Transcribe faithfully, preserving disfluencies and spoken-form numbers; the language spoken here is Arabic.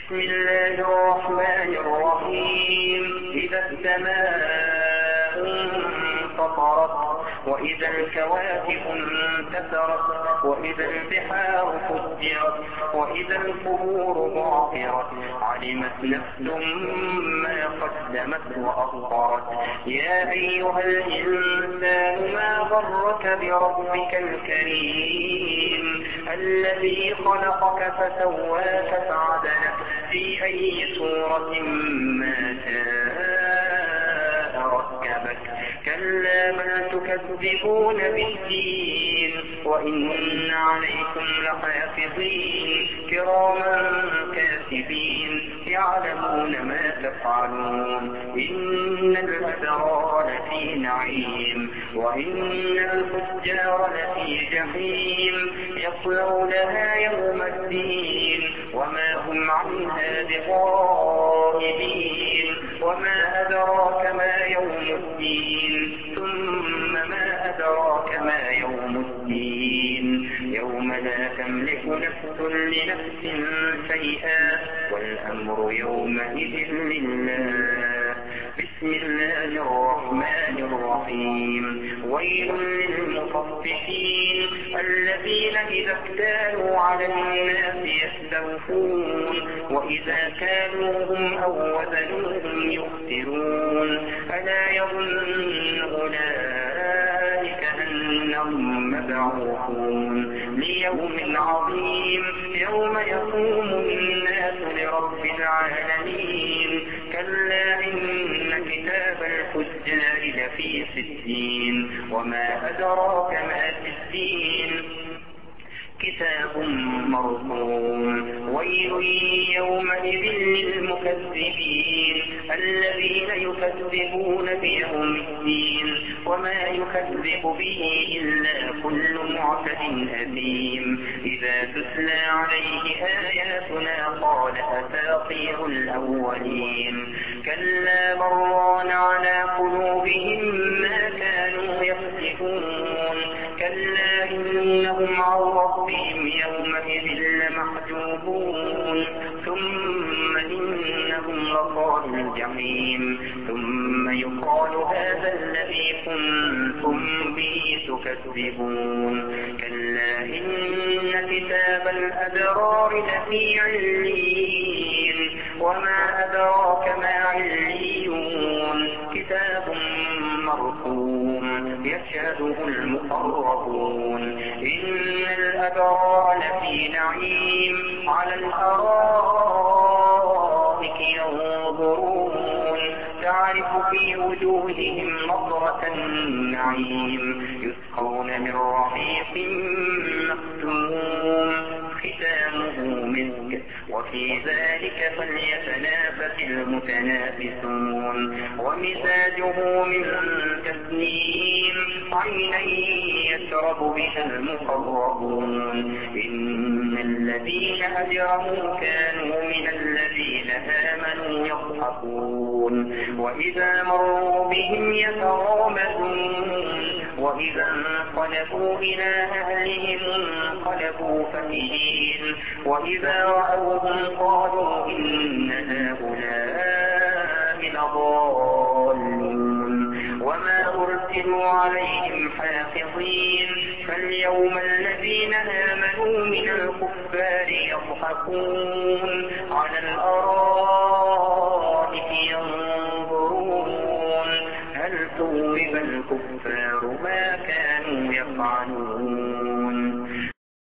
بسم الله الرحمن الرحيم. إذا السماء انفطرت وإذا الكواكب انتثرت وإذا البحار فجرت وإذا القبور بعثرت علمت نفس ما قدمت وأخرت. يا أيها الإنسان ما غرك بربك الكريم الذي خلقك فسواك فعدلك في أي صورة ما شاء ركبك. كلا بل تكذبون بالدين وإن عليكم لحافظين كراما كاتبين يعلمون ما تفعلون. إن الأبرار لفي نعيم وإن الفجار لفي جحيم يصلونها يوم الدين وما هم عنها بغائبين. وما أدراك ما يوم الدين ثم ما أدراك ما يوم الدين يوم لا تملك نفس لنفس شيئا والأمر يومئذ لله. بسم الله الرحمن الرحيم. ويل للمطففين الذين إذا اكتالوا على الناس يستوفون وإذا كالوهم أو وزنوهم يخسرون. ألا يظن أولئك أنهم مبعوثون ليوم عظيم يوم يقوم الناس لرب العالمين. كلا إن كتاب الفجار لفي سجين وما أدراك ما سجين كتاب مرقوم. ويل يومئذ للمكذبين الذين يكذبون بيوم الدين وما يكذب به إلا كل معتد أثيم. إذا تتلى عليه آياتنا قال أساطير الأولين. كلا بران على قلوبهم ما كانوا يكسبون. كلا إنهم عن ربهم يومئذ لمحجوبون. ثم إنهم لصال الجحيم ثم يقال هذا الذي كنتم به تكذبون. كلا إن كتاب الأبرار لفي عليين وما أدراك ما عليون كتاب مرقوم يشهده المقربون. إن الأبرار لفي نعيم على الأرائك ينظرون تعرف في وجوههم نضرة النعيم يسقون من رحيق مختوم ختامه مسك وفي ذلك فليتنافس المتنافسون. ومزاجه من تسنيم عينا يشرب بها المقربون. إن الذين أجرموا كانوا من الذين آمنوا يضحكون وإذا مروا بهم يتغامزون وإذا انقلبوا إلى أهلهم انقلبوا فكهين وإذا رأوهم قالوا إن هؤلاء لضالون. وما أرسلوا عليهم حافظين. فاليوم الذين آمنوا من الكفار يضحكون على الأرائك ينظرون هل ثوب الكفار ما كانوا يفعلون.